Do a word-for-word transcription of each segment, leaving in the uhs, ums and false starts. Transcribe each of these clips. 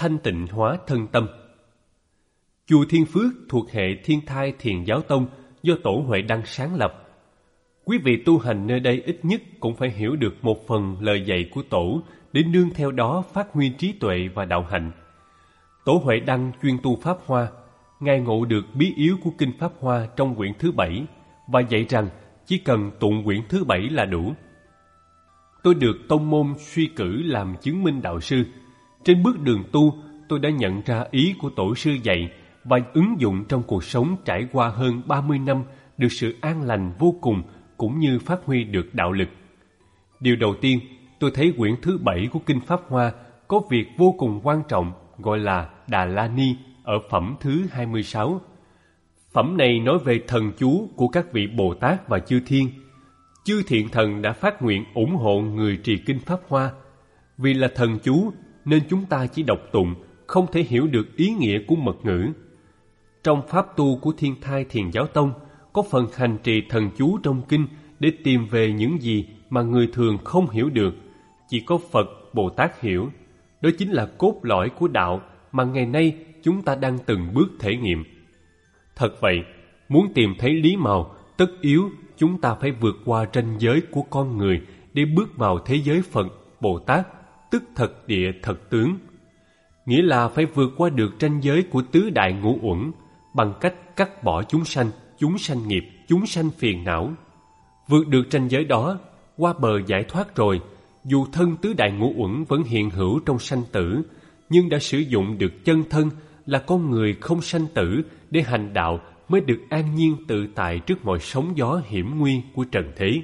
thanh tịnh hóa thân tâm. Chùa Thiên Phước thuộc hệ Thiên Thai Thiền Giáo Tông do Tổ Huệ Đăng sáng lập. Quý vị tu hành nơi đây ít nhất cũng phải hiểu được một phần lời dạy của Tổ để nương theo đó phát huy trí tuệ và đạo hạnh. Tổ Huệ Đăng chuyên tu Pháp Hoa. Ngài ngộ được bí yếu của Kinh Pháp Hoa trong quyển thứ bảy và dạy rằng chỉ cần tụng quyển thứ bảy là đủ. Tôi được tông môn suy cử làm chứng minh đạo sư. Trên bước đường tu, tôi đã nhận ra ý của Tổ sư dạy và ứng dụng trong cuộc sống trải qua hơn ba mươi năm được sự an lành vô cùng cũng như phát huy được đạo lực. Điều đầu tiên, tôi thấy quyển thứ bảy của Kinh Pháp Hoa có việc vô cùng quan trọng gọi là Đà La Ni ở phẩm thứ hai mươi sáu. Phẩm này nói về thần chú của các vị Bồ Tát và chư thiên. Chư thiện thần đã phát nguyện ủng hộ người trì Kinh Pháp Hoa. Vì là thần chú nên chúng ta chỉ đọc tụng, không thể hiểu được ý nghĩa của mật ngữ. Trong pháp tu của Thiên Thai Thiền Giáo Tông, có phần hành trì thần chú trong kinh để tìm về những gì mà người thường không hiểu được, chỉ có Phật, Bồ Tát hiểu. Đó chính là cốt lõi của đạo mà ngày nay chúng ta đang từng bước thể nghiệm. Thật vậy, muốn tìm thấy lý màu, tất yếu chúng ta phải vượt qua ranh giới của con người để bước vào thế giới Phật, Bồ Tát, tức thật địa thật tướng. Nghĩa là phải vượt qua được ranh giới của tứ đại ngũ uẩn bằng cách cắt bỏ chúng sanh, chúng sanh nghiệp, chúng sanh phiền não. Vượt được ranh giới đó, qua bờ giải thoát rồi, dù thân tứ đại ngũ uẩn vẫn hiện hữu trong sanh tử, nhưng đã sử dụng được chân thân là con người không sanh tử để hành đạo mới được an nhiên tự tại trước mọi sóng gió hiểm nguy của trần thế.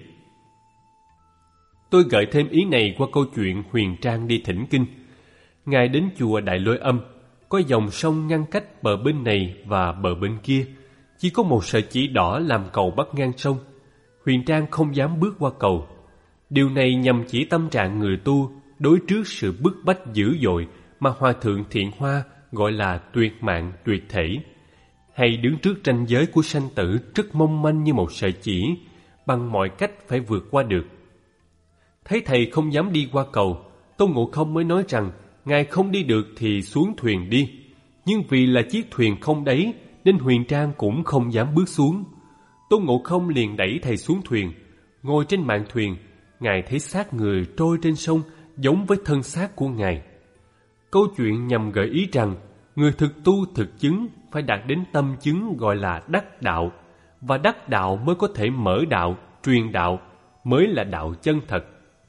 Tôi gợi thêm ý này qua câu chuyện Huyền Trang đi thỉnh kinh. Ngài đến chùa Đại Lôi Âm, có dòng sông ngăn cách bờ bên này và bờ bên kia, chỉ có một sợi chỉ đỏ làm cầu bắc ngang sông. Huyền Trang không dám bước qua cầu. Điều này nhằm chỉ tâm trạng người tu đối trước sự bức bách dữ dội mà Hòa Thượng Thiện Hoa gọi là tuyệt mạng tuyệt thể, hay đứng trước ranh giới của sanh tử rất mong manh như một sợi chỉ, bằng mọi cách phải vượt qua được. Thấy thầy không dám đi qua cầu, Tôn Ngộ Không mới nói rằng ngài không đi được thì xuống thuyền đi. Nhưng vì là chiếc thuyền không đáy nên Huyền Trang cũng không dám bước xuống. Tôn Ngộ Không liền đẩy thầy xuống thuyền. Ngồi trên mạn thuyền, ngài thấy xác người trôi trên sông giống với thân xác của ngài. Câu chuyện nhằm gợi ý rằng người thực tu thực chứng phải đạt đến tâm chứng gọi là đắc đạo, và đắc đạo mới có thể mở đạo, truyền đạo, mới là đạo chân thật.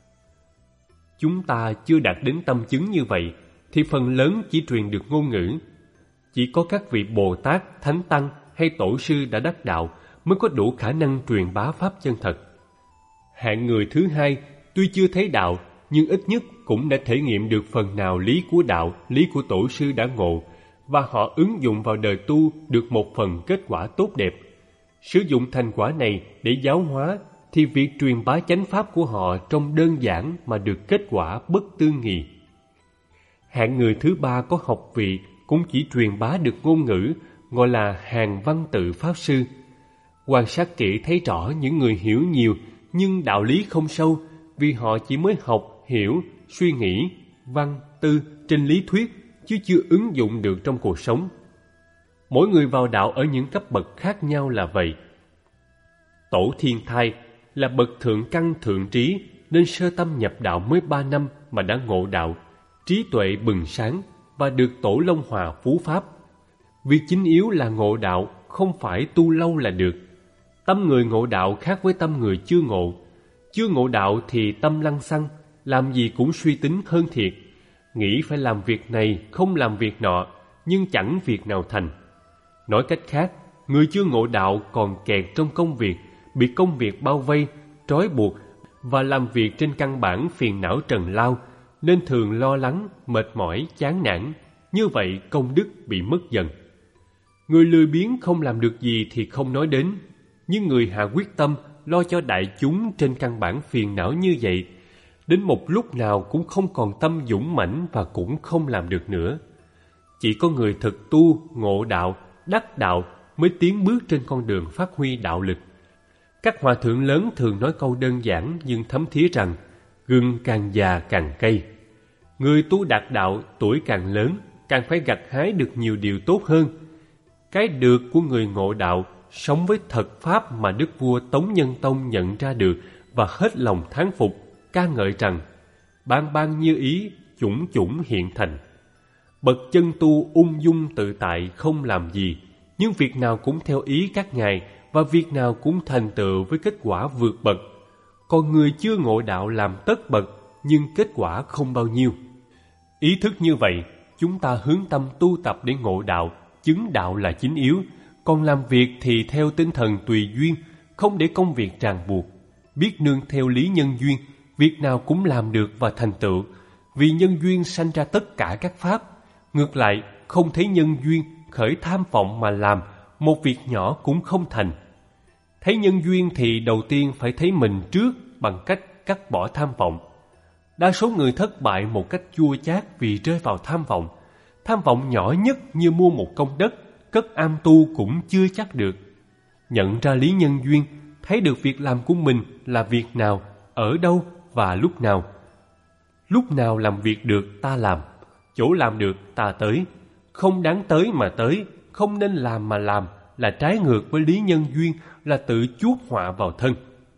Chúng ta chưa đạt đến tâm chứng như vậy thì phần lớn chỉ truyền được ngôn ngữ. Chỉ có các vị Bồ Tát, Thánh Tăng hay Tổ sư đã đắc đạo mới có đủ khả năng truyền bá pháp chân thật. Hạng người thứ hai tuy chưa thấy đạo nhưng ít nhất cũng đã thể nghiệm được phần nào lý của đạo, lý của Tổ sư đã ngộ, và họ ứng dụng vào đời tu được một phần kết quả tốt đẹp. Sử dụng thành quả này để giáo hóa thì việc truyền bá chánh pháp của họ trông đơn giản mà được kết quả bất tư nghì. Hạng người thứ ba có học vị cũng chỉ truyền bá được ngôn ngữ, gọi là hàng văn tự pháp sư. Quan sát kỹ thấy rõ những người hiểu nhiều nhưng đạo lý không sâu, vì họ chỉ mới học, hiểu, suy nghĩ, văn, tư trên lý thuyết chứ chưa ứng dụng được trong cuộc sống. Mỗi người vào đạo ở những cấp bậc khác nhau là vậy. Tổ Thiên Thai là bậc thượng căn thượng trí nên sơ tâm nhập đạo mới ba năm mà đã ngộ đạo, trí tuệ bừng sáng và được Tổ Long Hòa phú pháp. Việc chính yếu là ngộ đạo, không phải tu lâu là được. Tâm người ngộ đạo khác với tâm người chưa ngộ. Chưa ngộ đạo thì tâm lăng xăng, làm gì cũng suy tính hơn thiệt, nghĩ phải làm việc này không làm việc nọ, nhưng chẳng việc nào thành. Nói cách khác, người chưa ngộ đạo còn kẹt trong công việc, bị công việc bao vây, trói buộc và làm việc trên căn bản phiền não trần lao, nên thường lo lắng, mệt mỏi, chán nản. Như vậy công đức bị mất dần. Người lười biếng không làm được gì thì không nói đến, nhưng người hạ quyết tâm lo cho đại chúng trên căn bản phiền não như vậy, đến một lúc nào cũng không còn tâm dũng mãnh và cũng không làm được nữa. Chỉ có người thực tu, ngộ đạo, đắc đạo mới tiến bước trên con đường phát huy đạo lực. Các hòa thượng lớn thường nói câu đơn giản nhưng thấm thía rằng gừng càng già càng cay. Người tu đạt đạo tuổi càng lớn, càng phải gặt hái được nhiều điều tốt hơn. Cái được của người ngộ đạo sống với thật pháp mà đức vua Tống Nhân Tông nhận ra được và hết lòng thán phục, ca ngợi rằng ban ban như ý, chủng chủng hiện thành. Bậc chân tu ung dung tự tại không làm gì, nhưng việc nào cũng theo ý các ngài và việc nào cũng thành tựu với kết quả vượt bậc. Còn người chưa ngộ đạo làm tất bậc, nhưng kết quả không bao nhiêu. Ý thức như vậy, chúng ta hướng tâm tu tập để ngộ đạo, chứng đạo là chính yếu, còn làm việc thì theo tinh thần tùy duyên, không để công việc ràng buộc. Biết nương theo lý nhân duyên, việc nào cũng làm được và thành tựu, vì nhân duyên sanh ra tất cả các pháp. Ngược lại, không thấy nhân duyên, khởi tham vọng mà làm, một việc nhỏ cũng không thành. Thấy nhân duyên thì đầu tiên phải thấy mình trước bằng cách cắt bỏ tham vọng. Đa số người thất bại một cách chua chát vì rơi vào tham vọng. Tham vọng nhỏ nhất như mua một công đất, cất am tu cũng chưa chắc được. Nhận ra lý nhân duyên, thấy được việc làm của mình là việc nào, ở đâu và lúc nào. Lúc nào làm việc được ta làm, chỗ làm được ta tới. Không đáng tới mà tới, không nên làm mà làm là trái ngược với lý nhân duyên, là tự chuốc họa vào thân.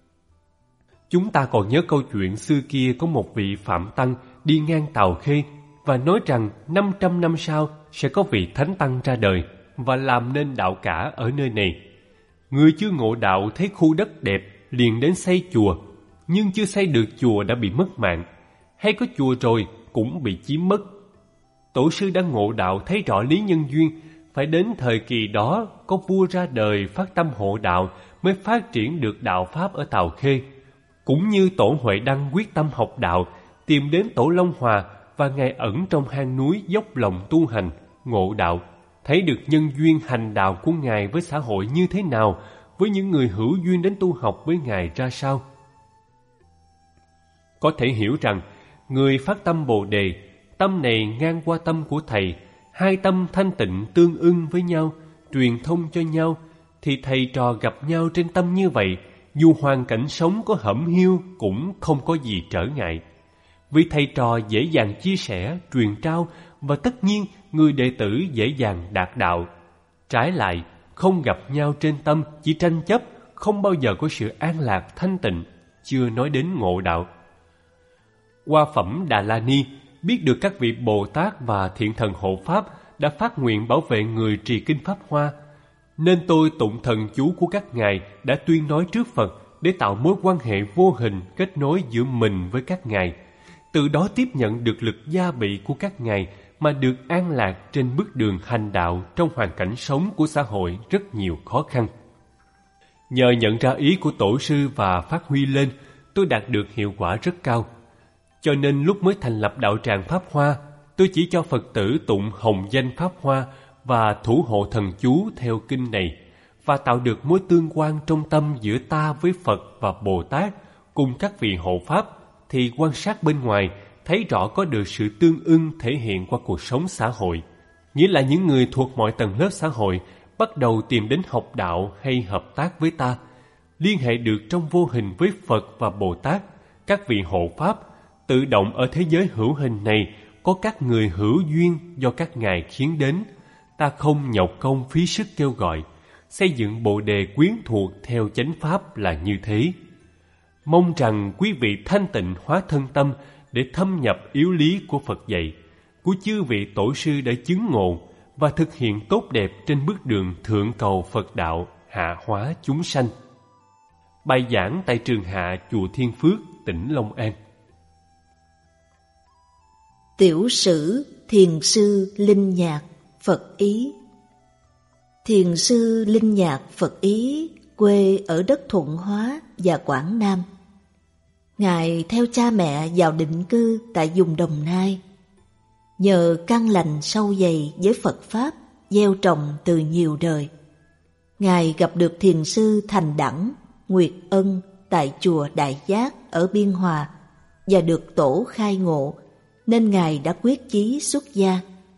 Chúng ta còn nhớ câu chuyện xưa kia có một vị Phạm Tăng đi ngang Tào Khê và nói rằng năm trăm năm sau sẽ có vị Thánh Tăng ra đời và làm nên đạo cả ở nơi này. Người chưa ngộ đạo thấy khu đất đẹp liền đến xây chùa, nhưng chưa xây được chùa đã bị mất mạng, hay có chùa rồi cũng bị chiếm mất. Tổ sư đã ngộ đạo thấy rõ lý nhân duyên, phải đến thời kỳ đó có vua ra đời phát tâm hộ đạo mới phát triển được đạo Pháp ở Tào Khê. Cũng như Tổ Huệ Đăng quyết tâm học đạo, tìm đến Tổ Long Hòa và ngài ẩn trong hang núi dốc lòng tu hành, ngộ đạo, thấy được nhân duyên hành đạo của ngài với xã hội như thế nào, với những người hữu duyên đến tu học với ngài ra sao. Có thể hiểu rằng, người phát tâm Bồ Đề, tâm này ngang qua tâm của thầy, hai tâm thanh tịnh tương ưng với nhau, truyền thông cho nhau, thì thầy trò gặp nhau trên tâm như vậy, dù hoàn cảnh sống có hẩm hiu cũng không có gì trở ngại. Vì thầy trò dễ dàng chia sẻ, truyền trao, và tất nhiên người đệ tử dễ dàng đạt đạo. Trái lại, không gặp nhau trên tâm, chỉ tranh chấp, không bao giờ có sự an lạc thanh tịnh, chưa nói đến ngộ đạo. Qua phẩm Đà La Ni, biết được các vị Bồ Tát và Thiện Thần Hộ Pháp đã phát nguyện bảo vệ người trì kinh Pháp Hoa, nên tôi tụng thần chú của các ngài đã tuyên nói trước Phật để tạo mối quan hệ vô hình kết nối giữa mình với các ngài, từ đó tiếp nhận được lực gia bị của các ngài mà được an lạc trên bước đường hành đạo trong hoàn cảnh sống của xã hội rất nhiều khó khăn. Nhờ nhận ra ý của tổ sư và phát huy lên, tôi đạt được hiệu quả rất cao. Cho nên lúc mới thành lập đạo tràng Pháp Hoa, tôi chỉ cho Phật tử tụng hồng danh Pháp Hoa và thủ hộ thần chú theo kinh này, và tạo được mối tương quan trong tâm giữa ta với Phật và Bồ Tát cùng các vị hộ Pháp, thì quan sát bên ngoài thấy rõ có được sự tương ưng thể hiện qua cuộc sống xã hội. Nghĩa là những người thuộc mọi tầng lớp xã hội bắt đầu tìm đến học đạo hay hợp tác với ta, liên hệ được trong vô hình với Phật và Bồ Tát, các vị hộ Pháp. Tự động ở thế giới hữu hình này có các người hữu duyên do các ngài khiến đến. Ta không nhọc công phí sức kêu gọi, xây dựng bồ đề quyến thuộc theo chánh pháp là như thế. Mong rằng quý vị thanh tịnh hóa thân tâm để thâm nhập yếu lý của Phật dạy, của chư vị tổ sư đã chứng ngộ và thực hiện tốt đẹp trên bước đường thượng cầu Phật đạo, hạ hóa chúng sanh. Bài giảng tại Trường Hạ, chùa Thiên Phước, tỉnh Long An. Tiểu sử Thiền sư Linh Nhạc Phật Ý. Thiền sư Linh Nhạc Phật Ý quê ở đất Thuận Hóa và Quảng Nam. Ngài theo cha mẹ vào định cư tại vùng Đồng Nai. Nhờ căn lành sâu dày với Phật Pháp gieo trồng từ nhiều đời, Ngài gặp được thiền sư Thành Đẳng, Nguyệt Ân tại chùa Đại Giác ở Biên Hòa và được tổ khai ngộ, nên Ngài đã quyết chí xuất gia.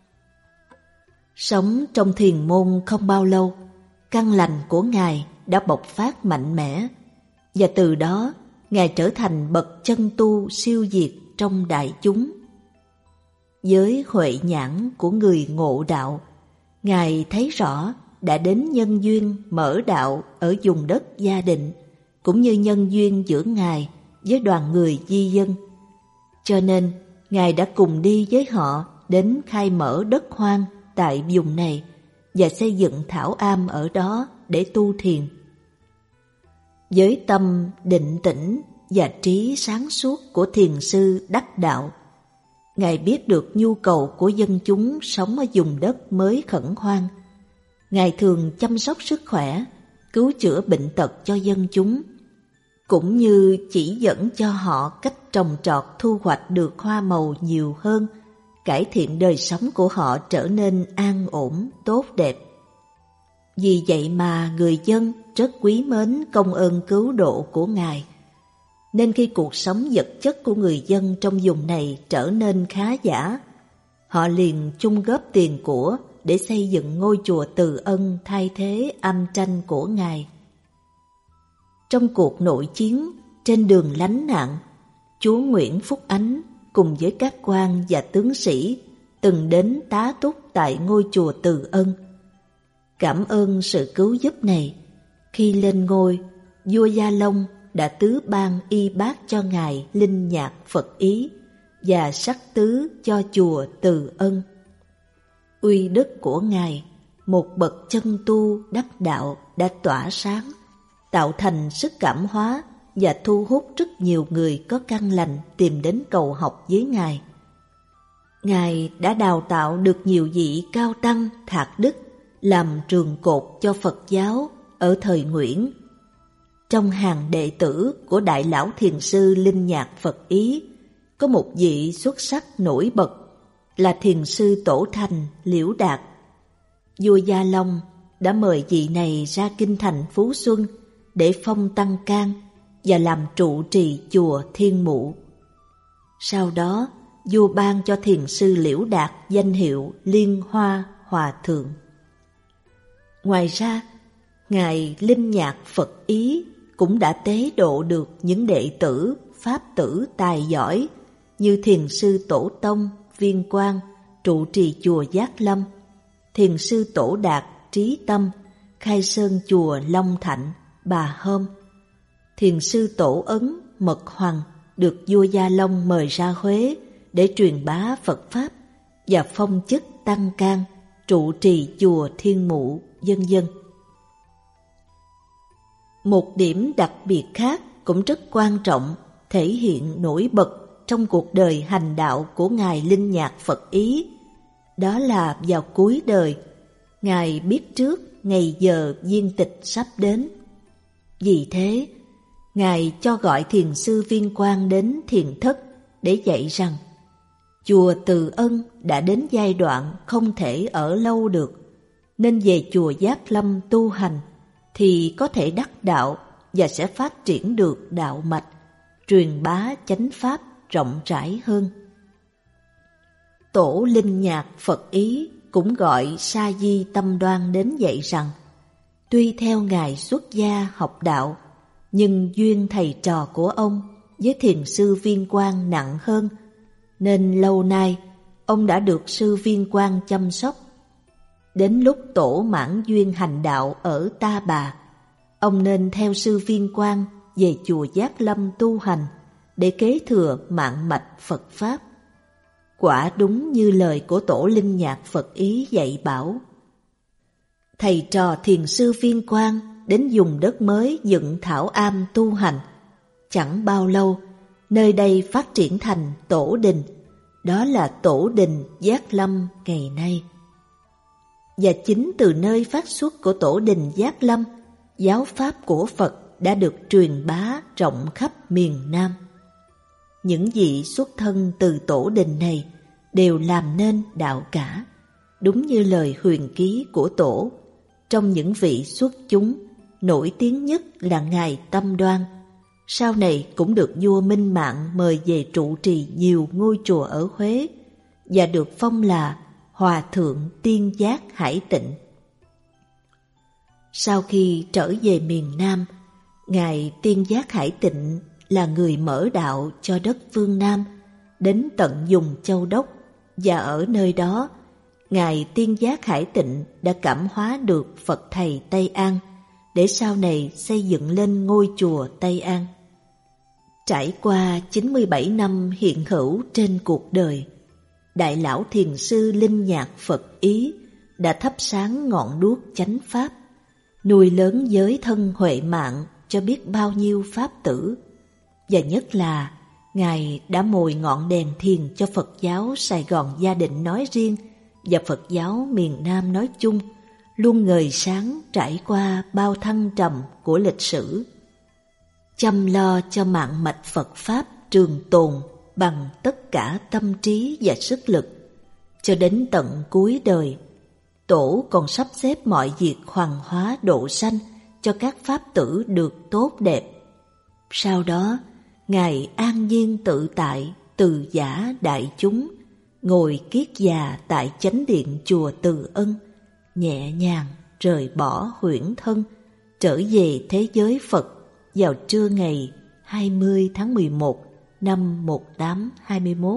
Sống trong thiền môn không bao lâu, căn lành của Ngài đã bộc phát mạnh mẽ, và từ đó Ngài trở thành bậc chân tu siêu việt trong đại chúng. với huệ nhãn của người ngộ đạo, Ngài thấy rõ đã đến nhân duyên mở đạo ở vùng đất Gia Định, cũng như nhân duyên giữa Ngài với đoàn người di dân. Cho nên, Ngài đã cùng đi với họ đến khai mở đất hoang tại vùng này và xây dựng thảo am ở đó để tu thiền. Với tâm định tĩnh và trí sáng suốt của thiền sư đắc đạo, Ngài biết được nhu cầu của dân chúng sống ở vùng đất mới khẩn hoang. Ngài thường chăm sóc sức khỏe, cứu chữa bệnh tật cho dân chúng, cũng như chỉ dẫn cho họ cách trồng trọt thu hoạch được hoa màu nhiều hơn, cải thiện đời sống của họ trở nên an ổn, tốt đẹp. Vì vậy mà người dân rất quý mến công ơn cứu độ của Ngài. Nên khi cuộc sống vật chất của người dân trong vùng này trở nên khá giả, họ liền chung góp tiền của để xây dựng ngôi chùa Từ Ân thay thế âm tranh của Ngài. Trong cuộc nội chiến trên đường lánh nạn, chúa Nguyễn Phúc Ánh cùng với các quan và tướng sĩ từng đến tá túc tại ngôi chùa Từ Ân. Cảm ơn sự cứu giúp này, khi lên ngôi, vua Gia Long đã tứ ban y bát cho Ngài linh nhạc Phật Ý và sắc tứ cho chùa Từ Ân. Uy đức của Ngài, một bậc chân tu đắc đạo, đã tỏa sáng, tạo thành sức cảm hóa và thu hút rất nhiều người có căn lành tìm đến cầu học với Ngài. Ngài đã đào tạo được nhiều vị cao tăng thạc đức làm trường cột cho Phật giáo ở thời Nguyễn. Trong hàng đệ tử của Đại Lão Thiền sư Linh Nhạc Phật Ý, có một vị xuất sắc nổi bật là Thiền sư Tổ Thành Liễu Đạt. Vua Gia Long đã mời vị này ra kinh thành Phú Xuân để phong tăng can và làm trụ trì chùa Thiên Mụ. Sau đó, vua ban cho Thiền sư Liễu Đạt danh hiệu Liên Hoa Hòa Thượng. Ngoài ra, Ngài Linh Nhạc Phật Ý cũng đã tế độ được những đệ tử, pháp tử tài giỏi như Thiền sư Tổ Tông, Viên Quang, trụ trì chùa Giác Lâm, Thiền sư Tổ Đạt, Trí Tâm, khai sơn chùa Long Thạnh, Bà Hôm. Thiền sư Tổ Ấn, Mật Hoàng được vua Gia Long mời ra Huế để truyền bá Phật Pháp và phong chức Tăng Can, trụ trì chùa Thiên Mụ, vân vân. Một điểm đặc biệt khác cũng rất quan trọng, thể hiện nổi bật trong cuộc đời hành đạo của Ngài Linh Nhạc Phật Ý, đó là vào cuối đời, Ngài biết trước ngày giờ viên tịch sắp đến. Vì thế, Ngài cho gọi Thiền sư Viên Quang đến thiền thất để dạy rằng chùa Từ Ân đã đến giai đoạn không thể ở lâu được, nên về chùa Giác Lâm tu hành thì có thể đắc đạo và sẽ phát triển được đạo mạch, truyền bá chánh pháp rộng rãi hơn. Tổ Linh Nhạc Phật Ý cũng gọi Sa Di Tâm Đoan đến dạy rằng tuy theo Ngài xuất gia học đạo, nhưng duyên thầy trò của ông với Thiền sư Viên Quang nặng hơn, nên lâu nay ông đã được sư Viên Quang chăm sóc. Đến lúc tổ mãn duyên hành đạo ở Ta Bà, ông nên theo sư Viên Quang về chùa Giác Lâm tu hành để kế thừa mạng mạch Phật Pháp. Quả đúng như lời của tổ Linh Nhạc Phật Ý dạy bảo. Thầy trò Thiền sư Viên Quang đến vùng đất mới dựng thảo am tu hành. Chẳng bao lâu, nơi đây phát triển thành tổ đình, đó là tổ đình Giác Lâm ngày nay. Và chính từ nơi phát xuất của tổ đình Giác Lâm, giáo pháp của Phật đã được truyền bá rộng khắp miền Nam. Những vị xuất thân từ tổ đình này đều làm nên đạo cả, đúng như lời huyền ký của tổ. Trong những vị xuất chúng, nổi tiếng nhất là Ngài Tâm Đoan, sau này cũng được vua Minh Mạng mời về trụ trì nhiều ngôi chùa ở Huế và được phong là Hòa Thượng Tiên Giác Hải Tịnh. Sau khi trở về miền Nam, Ngài Tiên Giác Hải Tịnh là người mở đạo cho đất phương Nam, đến tận vùng Châu Đốc, và ở nơi đó, Ngài Tiên Giác Hải Tịnh đã cảm hóa được Phật Thầy Tây An để sau này xây dựng lên ngôi chùa Tây An. Trải qua chín mươi bảy năm hiện hữu trên cuộc đời, Đại Lão Thiền Sư Linh Nhạc Phật Ý đã thắp sáng ngọn đuốc chánh pháp, nuôi lớn giới thân huệ mạng cho biết bao nhiêu pháp tử, và nhất là Ngài đã mồi ngọn đèn thiền cho Phật giáo Sài Gòn Gia Định nói riêng và Phật giáo miền Nam nói chung, luôn ngời sáng trải qua bao thăng trầm của lịch sử. Chăm lo cho mạng mạch Phật Pháp trường tồn bằng tất cả tâm trí và sức lực, cho đến tận cuối đời, Tổ còn sắp xếp mọi việc hoàng hóa độ sanh cho các pháp tử được tốt đẹp. Sau đó, Ngài an nhiên tự tại, từ giả đại chúng, ngồi kiết già tại chánh điện chùa Từ Ân, nhẹ nhàng rời bỏ huyễn thân, trở về thế giới Phật vào trưa ngày hai mươi tháng mười một năm một nghìn tám trăm hai mươi mốt.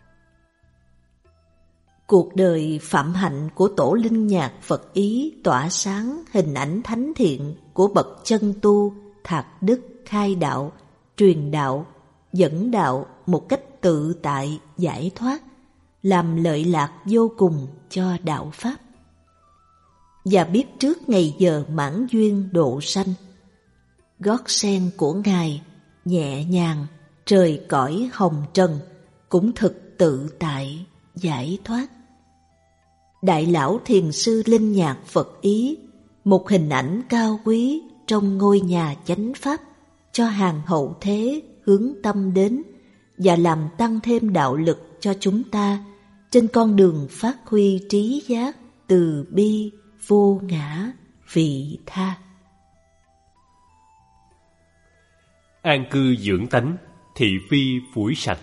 Cuộc đời phạm hạnh của Tổ Linh Nhạc Phật Ý tỏa sáng hình ảnh thánh thiện của bậc chân tu, thạc đức, khai đạo, truyền đạo, dẫn đạo một cách tự tại, giải thoát, làm lợi lạc vô cùng cho đạo Pháp. Và biết trước ngày giờ mãn duyên độ sanh, gót sen của Ngài nhẹ nhàng rời cõi hồng trần, cũng thực tự tại, giải thoát. Đại Lão Thiền Sư Linh Nhạc Phật Ý, một hình ảnh cao quý trong ngôi nhà chánh pháp, cho hàng hậu thế hướng tâm đến và làm tăng thêm đạo lực cho chúng ta trên con đường phát huy trí giác từ bi vô ngã vị tha. An cư dưỡng tánh, thị phi phủi sạch.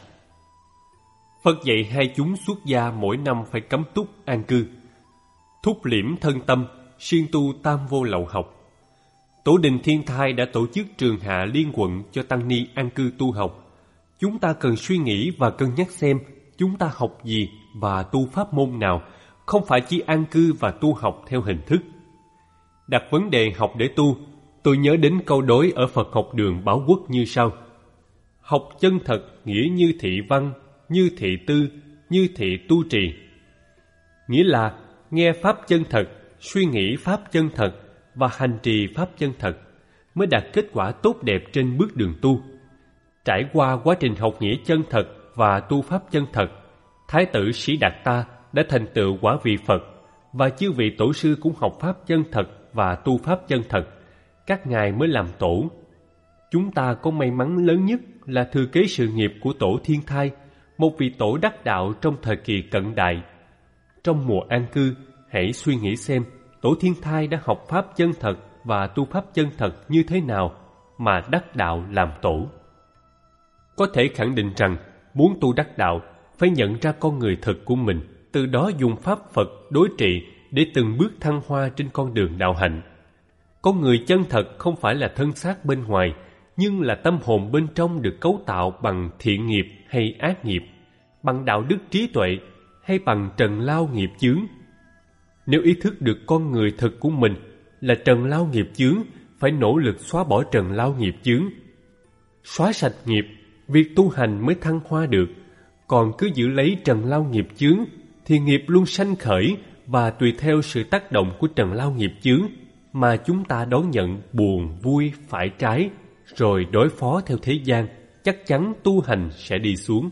Phật dạy hai chúng xuất gia mỗi năm phải cấm túc an cư, thúc liễm thân tâm, siêng tu tam vô lậu học. Tổ đình Thiên Thai đã tổ chức trường hạ liên quận cho tăng ni an cư tu học. Chúng ta cần suy nghĩ và cân nhắc xem chúng ta học gì và tu pháp môn nào, không phải chỉ an cư và tu học theo hình thức. Đặt vấn đề học để tu, tôi nhớ đến câu đối ở Phật học đường Báo Quốc như sau: học chân thật nghĩa như thị văn, như thị tư, như thị tu trì. Nghĩa là nghe pháp chân thật, suy nghĩ pháp chân thật và hành trì pháp chân thật mới đạt kết quả tốt đẹp trên bước đường tu. Trải qua quá trình học nghĩa chân thật và tu pháp chân thật, Thái tử Sĩ Đạt ta đã thành tựu quả vị Phật, và chư vị tổ sư cũng học pháp chân thật và tu pháp chân thật. Các ngài mới làm tổ. Chúng ta có may mắn lớn nhất là thừa kế sự nghiệp của Tổ Thiên Thai, một vị tổ đắc đạo trong thời kỳ cận đại. Trong mùa an cư, hãy suy nghĩ xem Tổ Thiên Thai đã học pháp chân thật và tu pháp chân thật như thế nào mà đắc đạo làm tổ. Có thể khẳng định rằng muốn tu đắc đạo phải nhận ra con người thực của mình, từ đó dùng pháp Phật đối trị để từng bước thăng hoa trên con đường đạo hạnh. Con người chân thật không phải là thân xác bên ngoài, nhưng là tâm hồn bên trong được cấu tạo bằng thiện nghiệp hay ác nghiệp, bằng đạo đức trí tuệ hay bằng trần lao nghiệp chướng. Nếu ý thức được con người thực của mình là trần lao nghiệp chướng, phải nỗ lực xóa bỏ trần lao nghiệp chướng. Xóa sạch nghiệp, việc tu hành mới thăng hoa được. Còn cứ giữ lấy trần lao nghiệp chướng thì nghiệp luôn sanh khởi, và tùy theo sự tác động của trần lao nghiệp chướng mà chúng ta đón nhận buồn, vui, phải trái, rồi đối phó theo thế gian, chắc chắn tu hành sẽ đi xuống.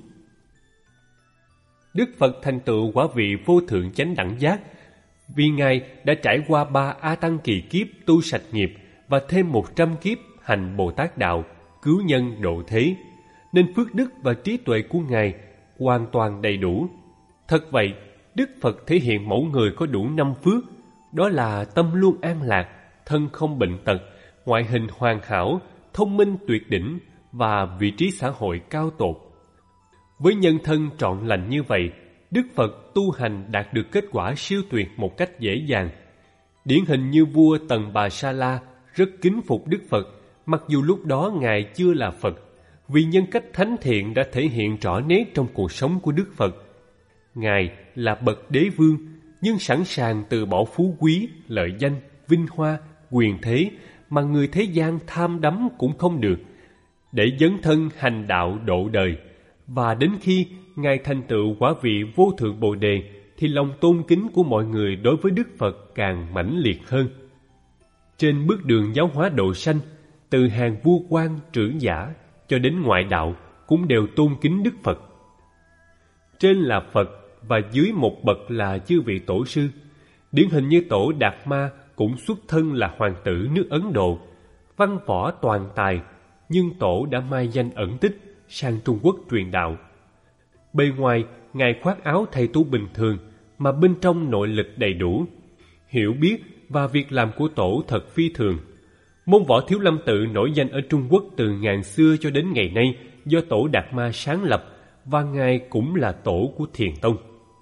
Đức Phật thành tựu quả vị vô thượng chánh đẳng giác vì Ngài đã trải qua ba A Tăng kỳ kiếp tu sạch nghiệp và thêm một trăm kiếp hành Bồ Tát đạo, cứu nhân độ thế, nên phước đức và trí tuệ của Ngài hoàn toàn đầy đủ. Thật vậy, Đức Phật thể hiện mẫu người có đủ năm phước, đó là tâm luôn an lạc, thân không bệnh tật, ngoại hình hoàn hảo, thông minh tuyệt đỉnh và vị trí xã hội cao tột. Với nhân thân trọn lành như vậy, Đức Phật tu hành đạt được kết quả siêu tuyệt một cách dễ dàng. Điển hình như vua Tần Bà Sa La rất kính phục Đức Phật, mặc dù lúc đó Ngài chưa là Phật, vì nhân cách thánh thiện đã thể hiện rõ nét trong cuộc sống của Đức Phật. Ngài là bậc đế vương, nhưng sẵn sàng từ bỏ phú quý, lợi danh, vinh hoa, quyền thế mà người thế gian tham đắm cũng không được, để dấn thân hành đạo độ đời. Và đến khi Ngài thành tựu quả vị vô thượng Bồ Đề, thì lòng tôn kính của mọi người đối với Đức Phật càng mãnh liệt hơn. Trên bước đường giáo hóa độ sanh, từ hàng vua quan trưởng giả cho đến ngoại đạo cũng đều tôn kính Đức Phật. Trên là Phật và dưới một bậc là chư vị tổ sư. Điển hình như Tổ Đạt Ma cũng xuất thân là hoàng tử nước Ấn Độ, văn võ toàn tài, nhưng Tổ đã mai danh ẩn tích sang Trung Quốc truyền đạo. Bề ngoài, Ngài khoác áo thầy tu bình thường, mà bên trong nội lực đầy đủ. Hiểu biết và việc làm của Tổ thật phi thường. Môn võ Thiếu Lâm Tự nổi danh ở Trung Quốc từ ngàn xưa cho đến ngày nay do Tổ Đạt Ma sáng lập, và Ngài cũng là tổ của Thiền Tông.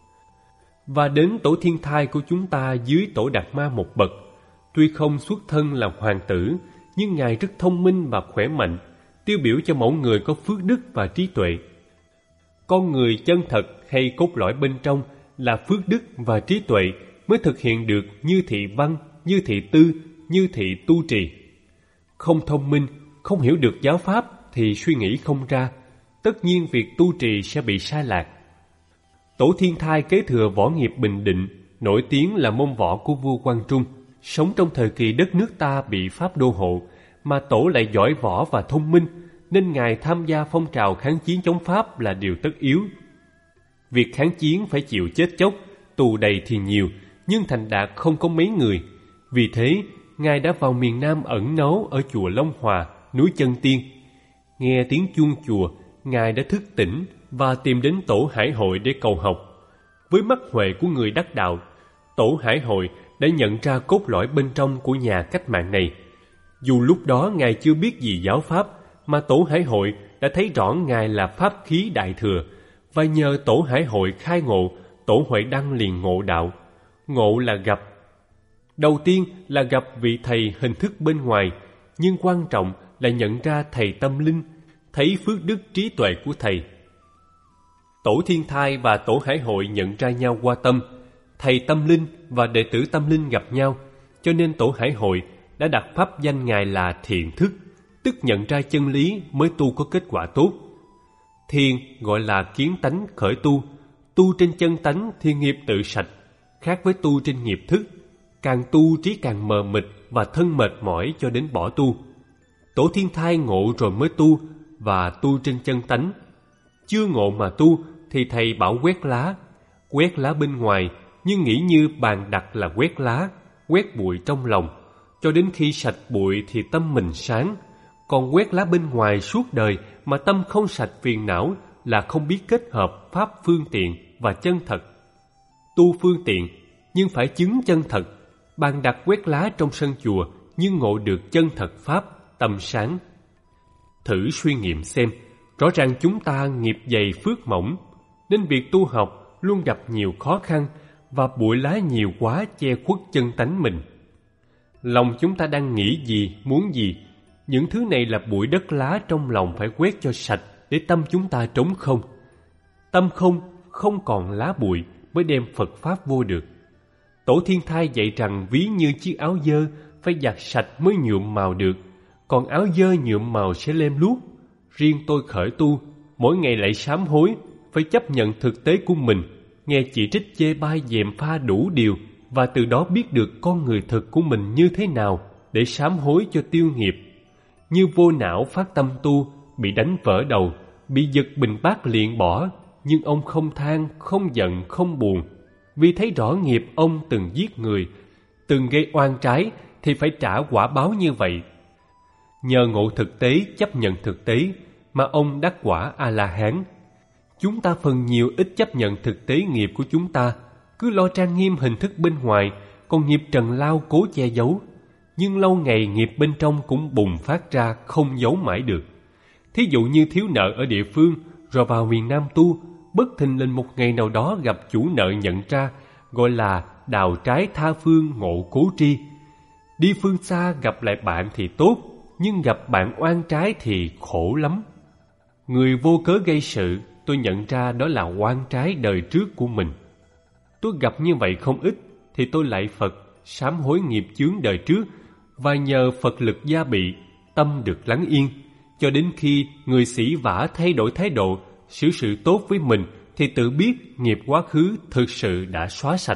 Và đến Tổ Thiên Thai của chúng ta dưới Tổ Đạt Ma một bậc, tuy không xuất thân là hoàng tử, nhưng Ngài rất thông minh và khỏe mạnh, tiêu biểu cho mẫu người có phước đức và trí tuệ. Con người chân thật hay cốt lõi bên trong là phước đức và trí tuệ mới thực hiện được như thị văn, như thị tư, như thị tu trì. Không thông minh, không hiểu được giáo pháp thì suy nghĩ không ra, tất nhiên việc tu trì sẽ bị sai lạc. Tổ Thiên Thai kế thừa võ nghiệp Bình Định, nổi tiếng là môn võ của vua Quang Trung, sống trong thời kỳ đất nước ta bị Pháp đô hộ, mà Tổ lại giỏi võ và thông minh, nên Ngài tham gia phong trào kháng chiến chống Pháp là điều tất yếu. Việc kháng chiến phải chịu chết chóc, tù đầy thì nhiều, nhưng thành đạt không có mấy người. Vì thế, Ngài đã vào miền Nam ẩn náu ở chùa Long Hòa, núi Chân Tiên. Nghe tiếng chuông chùa, Ngài đã thức tỉnh và tìm đến Tổ Hải Hội để cầu học. Với mắt huệ của người đắc đạo, Tổ Hải Hội đã nhận ra cốt lõi bên trong của nhà cách mạng này. Dù lúc đó Ngài chưa biết gì giáo pháp, mà Tổ Hải Hội đã thấy rõ Ngài là pháp khí đại thừa, và nhờ Tổ Hải Hội khai ngộ, Tổ Huệ Đăng liền ngộ đạo. Ngộ là gặp. Đầu tiên là gặp vị thầy hình thức bên ngoài, nhưng quan trọng là nhận ra thầy tâm linh, thấy phước đức trí tuệ của thầy. Tổ Thiên Thai và Tổ Hải Hội nhận ra nhau qua tâm, thầy tâm linh và đệ tử tâm linh gặp nhau, cho nên Tổ Hải Hội đã đặt pháp danh Ngài là Thiện Thức, tức nhận ra chân lý mới tu có kết quả tốt. Thiền gọi là kiến tánh khởi tu, tu trên chân tánh thì nghiệp tự sạch, khác với tu trên nghiệp thức. Càng tu trí càng mờ mịt và thân mệt mỏi cho đến bỏ tu. Tổ Thiên Thai ngộ rồi mới tu, và tu trên chân tánh. Chưa ngộ mà tu thì thầy bảo quét lá, quét lá bên ngoài, nhưng nghĩ như bàn đặt là quét lá, quét bụi trong lòng, cho đến khi sạch bụi thì tâm mình sáng. Còn quét lá bên ngoài suốt đời mà tâm không sạch phiền não là không biết kết hợp pháp phương tiện và chân thật. Tu phương tiện nhưng phải chứng chân thật. Bàn đặt quét lá trong sân chùa nhưng ngộ được chân thật pháp, tâm sáng. Thử suy nghiệm xem, rõ ràng chúng ta nghiệp dày phước mỏng, nên việc tu học luôn gặp nhiều khó khăn và bụi lá nhiều quá che khuất chân tánh mình. Lòng chúng ta đang nghĩ gì, muốn gì, những thứ này là bụi đất lá trong lòng phải quét cho sạch để tâm chúng ta trống không. Tâm không, không còn lá bụi mới đem Phật Pháp vô được. Tổ Thiên Thai dạy rằng ví như chiếc áo dơ phải giặt sạch mới nhuộm màu được, còn áo dơ nhuộm màu sẽ lem luốc. Riêng tôi khởi tu, mỗi ngày lại sám hối, phải chấp nhận thực tế của mình, nghe chỉ trích chê bai dèm pha đủ điều, và từ đó biết được con người thực của mình như thế nào để sám hối cho tiêu nghiệp. Như vô não phát tâm tu, bị đánh vỡ đầu, bị giật bình bát liền bỏ, nhưng ông không than, không giận, không buồn, vì thấy rõ nghiệp ông từng giết người, từng gây oan trái thì phải trả quả báo như vậy. Nhờ ngộ thực tế, chấp nhận thực tế mà ông đắc quả A-la-hán. Chúng ta phần nhiều ít chấp nhận thực tế nghiệp của chúng ta, cứ lo trang nghiêm hình thức bên ngoài, còn nghiệp trần lao cố che giấu. Nhưng lâu ngày nghiệp bên trong cũng bùng phát ra, không giấu mãi được. Thí dụ như thiếu nợ ở địa phương, rồi vào miền Nam tu, bất thình lình một ngày nào đó gặp chủ nợ nhận ra, gọi là đào trái tha phương ngộ cố tri. Đi phương xa gặp lại bạn thì tốt, nhưng gặp bạn oan trái thì khổ lắm. Người vô cớ gây sự, tôi nhận ra đó là oan trái đời trước của mình. Tôi gặp như vậy không ít, thì tôi lạy Phật, sám hối nghiệp chướng đời trước, và nhờ Phật lực gia bị, tâm được lắng yên, cho đến khi người sĩ vã thay đổi thái độ, xử sự tốt với mình, thì tự biết nghiệp quá khứ thực sự đã xóa sạch.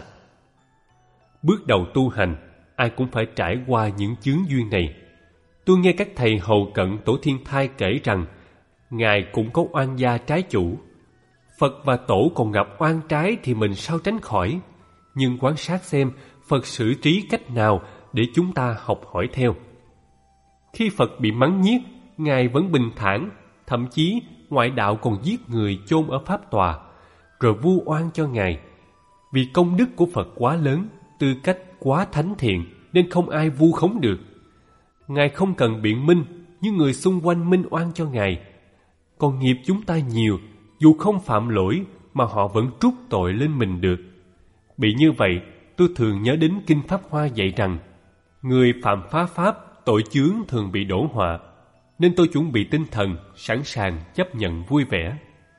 Bước đầu tu hành, ai cũng phải trải qua những chướng duyên này. Tôi nghe các thầy hầu cận Tổ Thiên Thai kể rằng, Ngài cũng có oan gia trái chủ. Phật và Tổ còn gặp oan trái thì mình sao tránh khỏi? Nhưng quan sát xem Phật xử trí cách nào để chúng ta học hỏi theo. Khi Phật bị mắng nhiếc, Ngài vẫn bình thản, thậm chí ngoại đạo còn giết người chôn ở pháp tòa, rồi vu oan cho Ngài. Vì công đức của Phật quá lớn, tư cách quá thánh thiện, nên không ai vu khống được. Ngài không cần biện minh, nhưng người xung quanh minh oan cho Ngài. Còn nghiệp chúng ta nhiều, dù không phạm lỗi mà họ vẫn trút tội lên mình được. Bị như vậy, tôi thường nhớ đến Kinh Pháp Hoa dạy rằng, người phạm phá pháp, tội chướng thường bị đổ họa, nên tôi chuẩn bị tinh thần, sẵn sàng chấp nhận vui vẻ.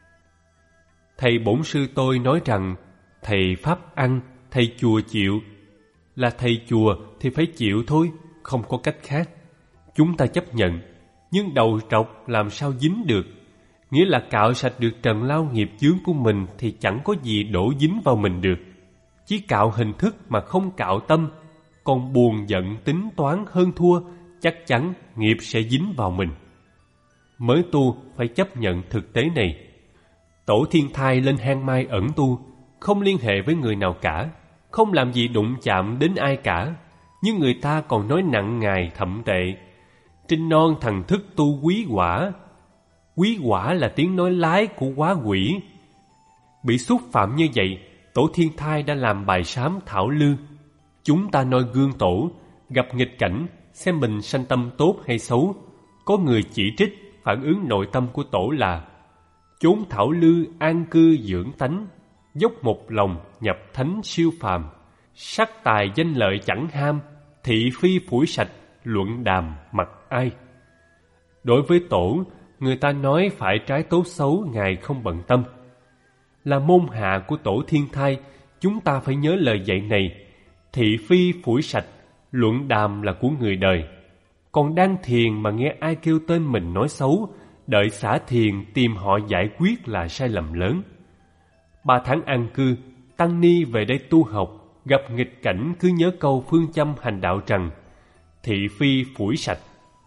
Thầy bổn sư tôi nói rằng, thầy pháp ăn, thầy chùa chịu. Là thầy chùa thì phải chịu thôi, không có cách khác. Chúng ta chấp nhận, nhưng đầu trọc làm sao dính được. Nghĩa là cạo sạch được trần lao nghiệp chướng của mình thì chẳng có gì đổ dính vào mình được. Chỉ cạo hình thức mà không cạo tâm, còn buồn giận tính toán hơn thua, chắc chắn nghiệp sẽ dính vào mình. Mới tu phải chấp nhận thực tế này. Tổ Thiên Thai lên hang mai ẩn tu, không liên hệ với người nào cả, không làm gì đụng chạm đến ai cả, nhưng người ta còn nói nặng Ngài thậm tệ. Trinh non thần thức tu quý quả. Quý quả là tiếng nói lái của quá quỷ. Bị xúc phạm như vậy, Tổ Thiên Thai đã làm bài sám thảo lư. Chúng ta noi gương Tổ, gặp nghịch cảnh, xem mình sanh tâm tốt hay xấu. Có người chỉ trích, phản ứng nội tâm của Tổ là: chốn thảo lư an cư dưỡng tánh, dốc một lòng nhập thánh siêu phàm. Sắc tài danh lợi chẳng ham, thị phi phủi sạch, luận đàm mặc ai. Đối với Tổ, người ta nói phải trái tốt xấu Ngài không bận tâm. Là môn hạ của Tổ Thiên Thai, chúng ta phải nhớ lời dạy này. Thị phi phủi sạch, luận đàm là của người đời. Còn đang thiền mà nghe ai kêu tên mình nói xấu, đợi xả thiền tìm họ giải quyết là sai lầm lớn. Ba tháng an cư, tăng ni về đây tu học, gặp nghịch cảnh cứ nhớ câu phương châm hành đạo rằng: thị phi phủi sạch.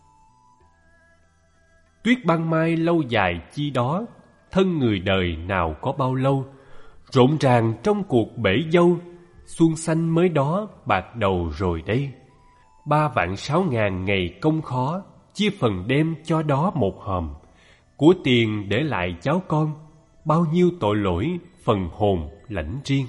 Tuyết ban mai lâu dài chi đó, thân người đời nào có bao lâu. Rộn ràng trong cuộc bể dâu, xuân xanh mới đó bạc đầu rồi đây. Ba vạn sáu ngàn ngày công khó, chia phần đem cho đó một hòm. Của tiền để lại cháu con, bao nhiêu tội lỗi phần hồn lãnh riêng.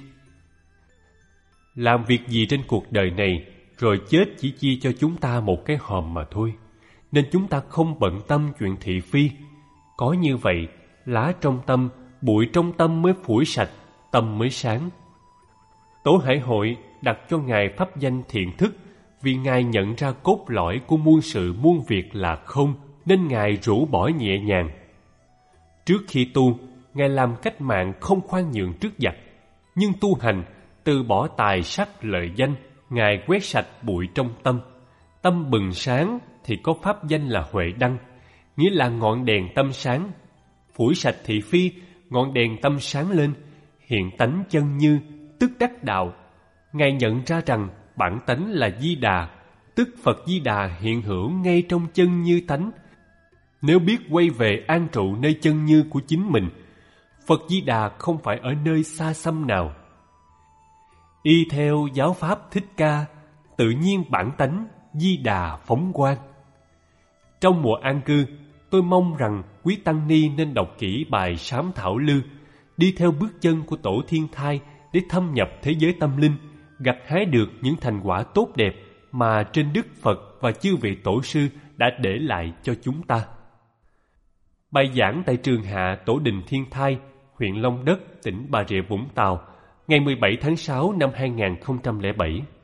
Làm việc gì trên cuộc đời này, rồi chết chỉ chia cho chúng ta một cái hòm mà thôi. Nên chúng ta không bận tâm chuyện thị phi. Có như vậy, lá trong tâm, bụi trong tâm mới phủi sạch, tâm mới sáng. Tổ Hải Hội đặt cho Ngài pháp danh Thiện Thức, vì Ngài nhận ra cốt lõi của muôn sự muôn việc là không, nên Ngài rũ bỏ nhẹ nhàng. Trước khi tu, Ngài làm cách mạng không khoan nhượng trước giặc, nhưng tu hành, từ bỏ tài sắc lợi danh, Ngài quét sạch bụi trong tâm. Tâm bừng sáng thì có pháp danh là Huệ Đăng, nghĩa là ngọn đèn tâm sáng. Phủi sạch thị phi, ngọn đèn tâm sáng lên, hiện tánh chân như, tức đắc đạo. Ngài nhận ra rằng bản tánh là Di Đà, tức Phật Di Đà hiện hữu ngay trong chân như tánh. Nếu biết quay về an trụ nơi chân như của chính mình, Phật Di Đà không phải ở nơi xa xăm nào. Y theo giáo pháp Thích Ca, tự nhiên bản tánh Di Đà phóng quang. Trong mùa an cư, tôi mong rằng quý tăng ni nên đọc kỹ bài sám thảo lư, đi theo bước chân của Tổ Thiên Thai để thâm nhập thế giới tâm linh, gặt hái được những thành quả tốt đẹp mà trên Đức Phật và chư vị tổ sư đã để lại cho chúng ta. Bài giảng tại trường Hạ Tổ Đình Thiên Thai, huyện Long Đất, tỉnh Bà Rịa Vũng Tàu, ngày mười bảy tháng sáu năm hai nghìn không trăm lẻ bảy.